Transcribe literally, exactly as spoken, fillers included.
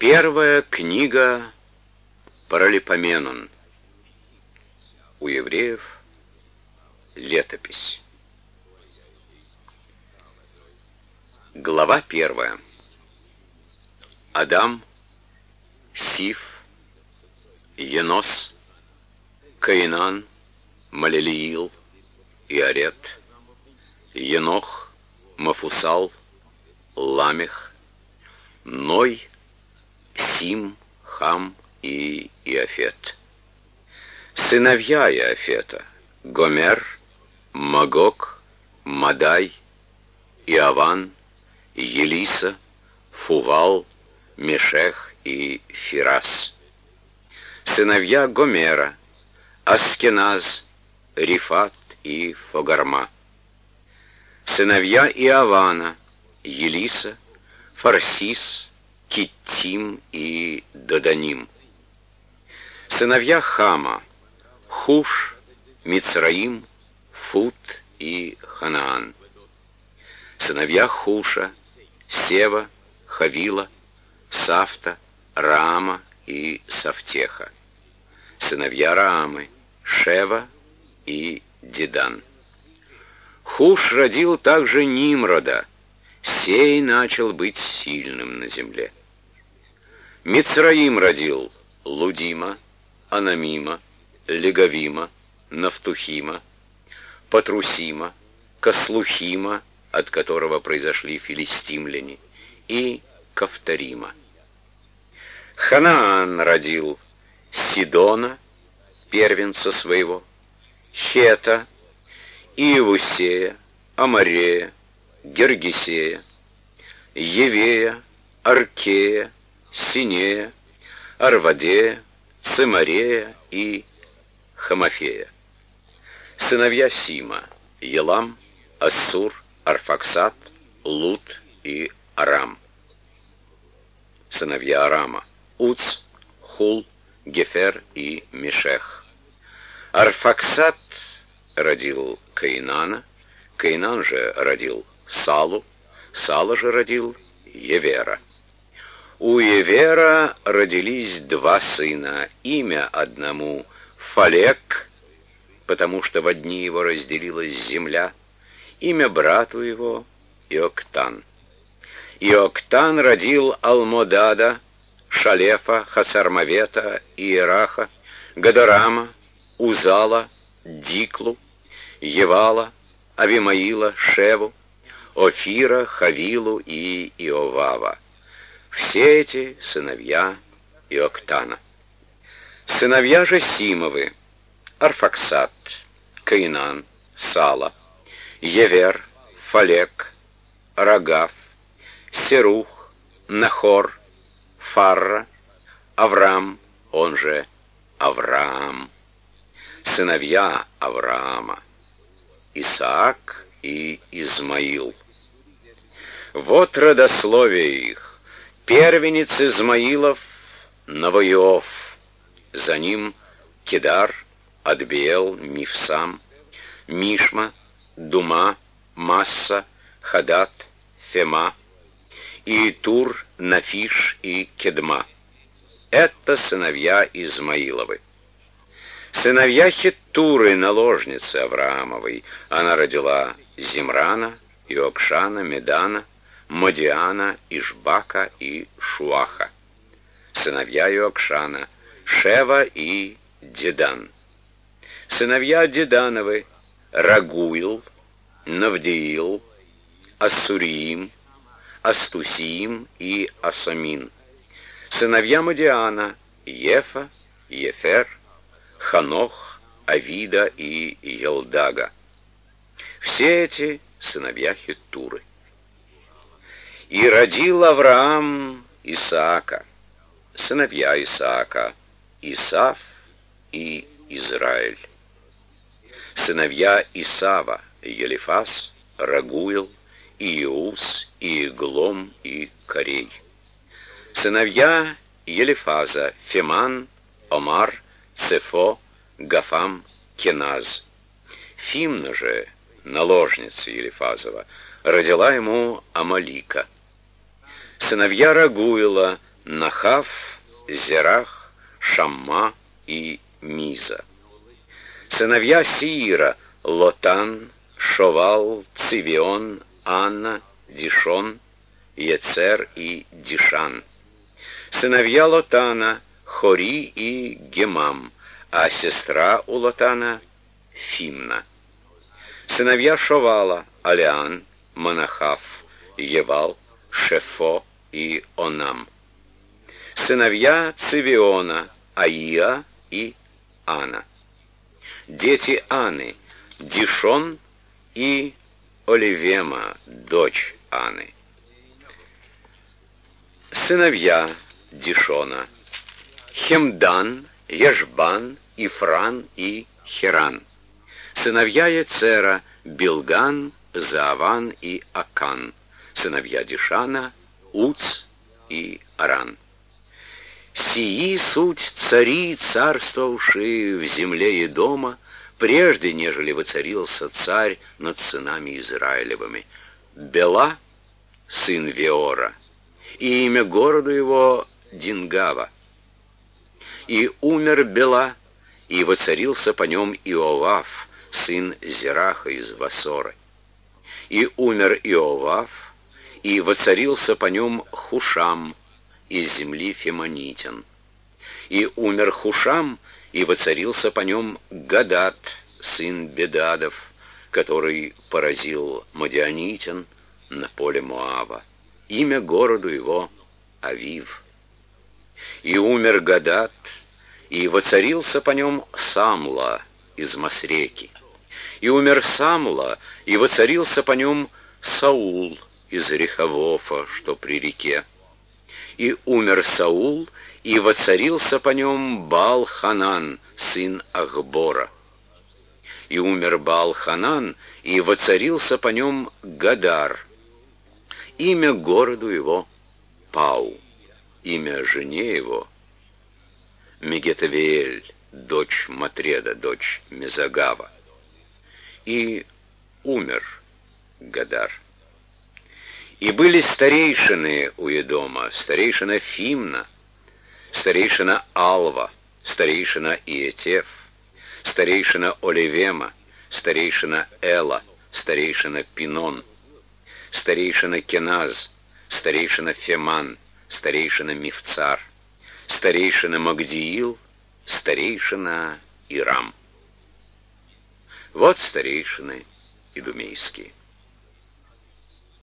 Первая книга Паралипоменон. У евреев летопись. Глава первая. Адам, Сиф, Енос, Каинан, Малелиил, Иарет, Енох, Мафусал, Ламех, Ной, Сим, Хам и Иафет. Сыновья Иафета: Гомер, Магог, Мадай, Иаван, Елиса, Фувал, Мешех и Фирас. Сыновья Гомера: Аскеназ, Рифат и Фогарма. Сыновья Иавана: Елиса, Фарсис, Киттим и Доданим. Сыновья Хама: Хуш, Мицраим, Фут и Ханаан. Сыновья Хуша: Сева, Хавила, Сафта, Раама и Сафтеха. Сыновья Раамы: Шева и Дедан. Хуш родил также Нимрода. Сей начал быть сильным на земле. Мицраим родил Лудима, Анамима, Легавима, Нафтухима, Патрусима, Каслухима, от которого произошли филистимляне, и Кафторима. Ханаан родил Сидона, первенца своего, Хета, Иевусея, Амарея, Гергесея, Евея, Аркея, Синея, Арвадея, Цимарея и Хамафея. Сыновья Сима: Елам, Ассур, Арфаксад, Лут и Арам. Сыновья Арама: Уц, Хул, Гефер и Мешех. Арфаксад родил Каинана, Каинан же родил Салу, Сала же родил Евера. У Евера родились два сына, имя одному Фалек, потому что в дни его разделилась земля, имя брату его Иоктан. Иоктан родил Алмодада, Шалефа, Хасармавета, Иераха, Гадарама, Узала, Диклу, Евала, Авимаила, Шеву, Офира, Хавилу и Иовава. Все эти сыновья Иоктана. Сыновья же Симовы: Арфаксад, Каинан, Сала, Евер, Фалек, Рагав, Серух, Нахор, Фарра, Авраам, он же Авраам. Сыновья Авраама: Исаак и Измаил. Вот родословие их. Первенец Измаилов — Навоиов, за ним Кедар, Адбиэл, Мифсам, Мишма, Дума, Масса, Хадат, Фема, Иитур, Нафиш и Кедма. Это сыновья Измаиловы. Сыновья Хеттуры, наложницы Авраамовой: она родила Зимрана, Иокшана, Медана, Мадиана, Ишбака и Шуаха. Сыновья Иокшана: Шева и Дедан. Сыновья Дедановы: Рагуил, Навдеил, Ассуриим, Астусиим и Асамин. Сыновья Мадиана: Ефа, Ефер, Ханох, Авида и Елдага. Все эти сыновья Хеттуры. И родил Авраам Исаака. Сыновья Исаака: Исав и Израиль. Сыновья Исава: Елифас, Рагуил, Иеус, Иеглом и Корей. Сыновья Елифаза: Феман, Омар, Цефо, Гафам, Кеназ. Фимна же, наложница Елифазова, родила ему Амалика. Сыновья Рагуила: Нахав, Зерах, Шамма и Миза. Сыновья Сиира: Лотан, Шовал, Цивион, Анна, Дишон, Ецер и Дишан. Сыновья Лотана: Хори и Гемам, а сестра у Лотана — Фимна. Сыновья Шовала: Алиан, Манахав, Евал, Шефо и Онам. Сыновья Цивиона: Аия и Ана. Дети Аны: Дишон и Оливема, дочь Аны. Сыновья Дишона: Хемдан, Ешбан, Ифран и Херан. Сыновья Ецера: Билган, Зааван и Акан. Сыновья Дишана: Уц и Аран. Сии суть цари, царствовавшие в земле Едома, прежде, нежели воцарился царь над сынами Израилевыми. Бела, сын Веора, и имя городу его Дингава. И умер Бела, и воцарился по нем Иовав, сын Зераха из Васоры. И умер Иовав, и воцарился по нем Хушам из земли Фемонитян. И умер Хушам, и воцарился по нем Гадат, сын Бедадов, который поразил Мадианитян на поле Моава. Имя городу его Авив. И умер Гадат, и воцарился по нем Самла из Масреки. И умер Самла, и воцарился по нем Саул из Рехавофа, что при реке. И умер Саул, и воцарился по нем Баал-Ханан, сын Ахбора. И умер Баал-Ханан, и воцарился по нем Гадар. Имя городу его Пау, имя жене его Мегетавиэль, дочь Матреда, дочь Мезагава. И умер Гадар. И были старейшины у Едома: старейшина Фимна, старейшина Алва, старейшина Иетеф, старейшина Оливема, старейшина Эла, старейшина Пинон, старейшина Кеназ, старейшина Феман, старейшина Мифцар, старейшина Магдиил, старейшина Ирам. Вот старейшины идумейские.